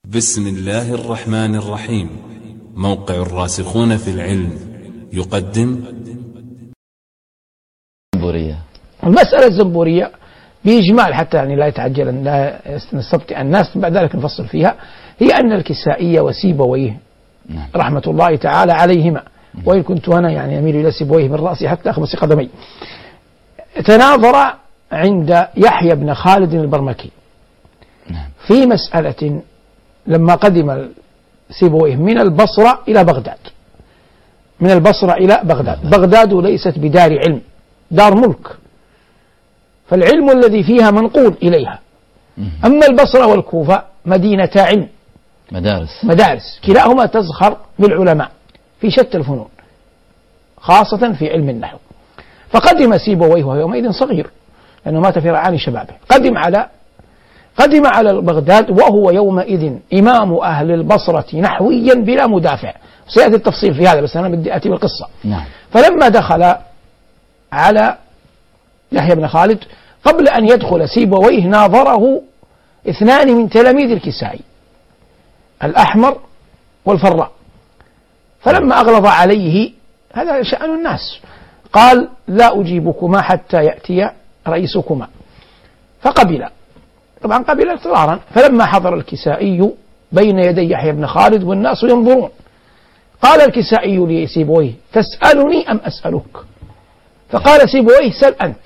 بسم الله الرحمن الرحيم. موقع الراسخون في العلم يقدم المسألة الزنبورية بإجمال حتى يعني لا يتعجل لا نستبطئ الناس بعد ذلك نفصل فيها. هي أن الكسائي وسيبويه رحمة الله تعالى عليهما، وإن كنت أنا يعني أميل إلى سيبويه من رأسي حتى أخمص قدمي، تناظر عند يحيى بن خالد البرمكي في مسألة لما قدم سيبويه من البصرة إلى بغداد. من البصرة إلى بغداد، بغداد ليست بدار علم، دار ملك، فالعلم الذي فيها منقول إليها. أما البصرة والكوفة مدينة علم، مدارس كلاهما تزخر بالعلماء في شتى الفنون خاصة في علم النحو. فقدم سيبويه وهو يومئذ صغير لأنه مات في رعان شبابه، قدم على بغداد وهو يومئذ إمام أهل البصرة نحويا بلا مدافع. سيأتي التفصيل في هذا بس أنا بدي أتي بالقصة. فلما دخل على يحيى بن خالد قبل أن يدخل سيبويه ناظره اثنان من تلاميذ الكسائي، الأحمر والفراء، فلما أغلظ عليه هذا شأن الناس قال لا أجيبكما حتى يأتي رئيسكما، فقبل، طبعا قبل اضطرارا. فلما حضر الكسائي بين يدي يحيى بن خالد والناس ينظرون قال الكسائي لسيبويه تسألني أم أسألك؟ فقال سيبويه سل أنت.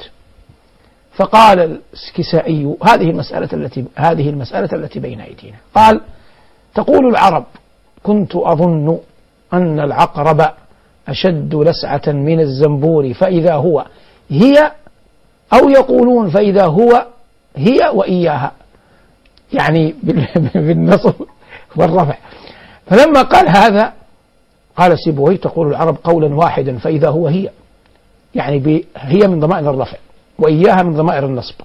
فقال الكسائي هذه المسألة التي بين أيدينا. قال تقول العرب كنت أظن أن العقرب أشد لسعة من الزنبور فإذا هو هي، أو يقولون فإذا هو هي وإياها، يعني بالنصب والرفع. فلما قال هذا قال سيبويه تقول العرب قولا واحدا فإذا هو هي، يعني هي من ضمائر الرفع وإياها من ضمائر النصب.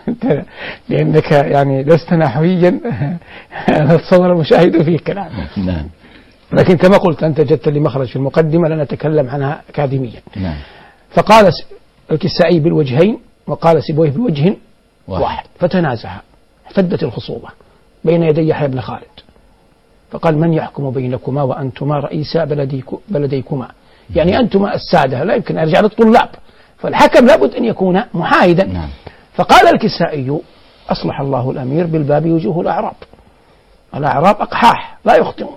لأنك يعني لست نحويا تصور المشاهد فيه كلام، لكن كما قلت أنت جدت لي مخرج في المقدمة لن نتكلم عنها أكاديميا. فقال الكسائي بالوجهين وقال سيبويه بالوجه واحد، فتنازع، احتدت الخصومة بين يدي يحيى بن خالد. فقال من يحكم بينكما وأنتما رئيسا بلديكما، يعني أنتما السادة، لا يمكن أن يرجع للطلاب، فالحكم لابد أن يكون محايدا. فقال الكسائي أصلح الله الأمير بالباب وجوه الأعراب، الأعراب أقحاح لا يخطئون،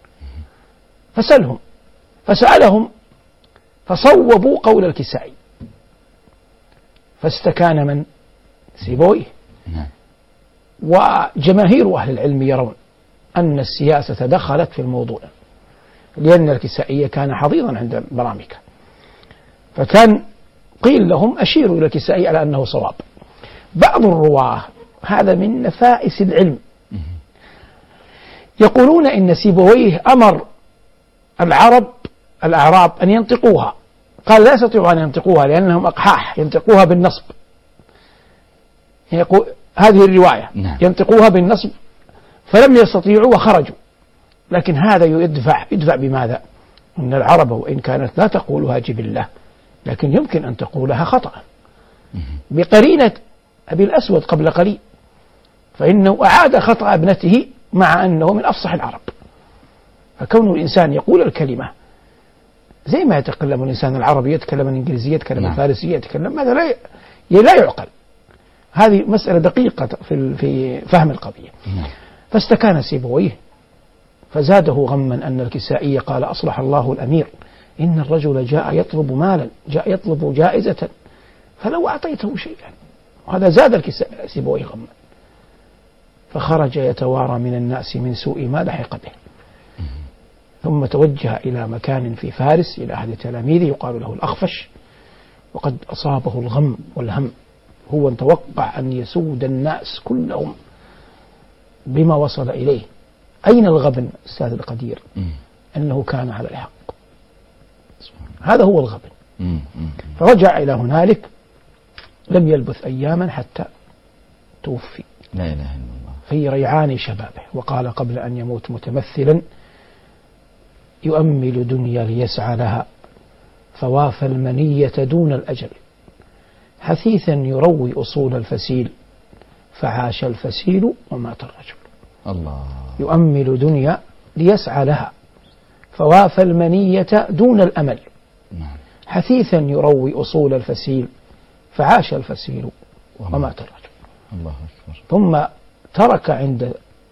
فسألهم. فسألهم فصوبوا قول الكسائي، فاستكان من سيبويه. وجماهير أهل العلم يرون أن السياسة دخلت في الموضوع، لأن الكسائي كان حضيضا عند برامكة، فكان قيل لهم أشيروا إلى الكسائي على أنه صواب. بعض الرواه هذا من نفائس العلم يقولون إن سيبويه أمر الأعراب أن ينطقوها، قال لا يستطيعوا أن ينطقوها لأنهم أقحاح، ينطقوها بالنصب، هذه الرواية ينطقوها بالنصب، فلم يستطيعوا وخرجوا. لكن هذا يدفع بماذا؟ أن العرب وإن كانت لا تقولها جبلة لكن يمكن أن تقولها خطأ، بقرينة أبي الأسود قبل قليل، فإنه أعاد خطأ ابنته مع أنه من أفصح العرب. فكون الإنسان يقول الكلمة زي ما يتكلم الإنسان العربي، يتكلم الإنجليزية، يتكلم الفارسية، يتكلم هذا لا يعقل. هذه مسألة دقيقة في فهم القضية. فاستكان سيبويه، فزاده غما أن الكسائي قال أصلح الله الأمير إن الرجل جاء يطلب مالا، جاء يطلب جائزة فلو أعطيته شيئا، وهذا زاد سيبويه غما. فخرج يتوارى من الناس من سوء ما لحق به، ثم توجه إلى مكان في فارس إلى أحد تلاميذه يقال له الأخفش، وقد أصابه الغم والهم، هو توقع أن يسود الناس كلهم بما وصل إليه. أين الغبن أستاذ القدير؟ أنه كان على الحق، هذا هو الغبن. فرجع إلى هنالك، لم يلبث أياما حتى توفي، لا إله إلا الله، في ريعان شبابه. وقال قبل أن يموت متمثلا يؤمل دنيا ليسعى لها فوافى المنية دون الأجل، حثيثا يروي أصول الفسيل فعاش الفسيل ومات الرجل. الله. يؤمل دنيا ليسعى لها، فوافى المنية دون الأمل، حثيثا يروي أصول الفسيل، فعاش الفسيل ومات الرجل. الله أكبر. ثم ترك عند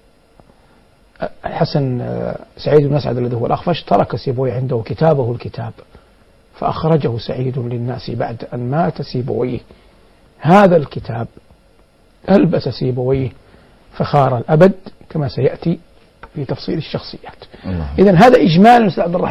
حسن سعيد بن مسعد الذي هو الأخفش، ترك سيبويه عنده كتابه الكتاب، فأخرجه سعيد للناس بعد أن مات سيبويه. هذا الكتاب ألبس سيبويه فخار الأبد كما سيأتي في تفصيل الشخصيات. الله. إذن هذا إجمال.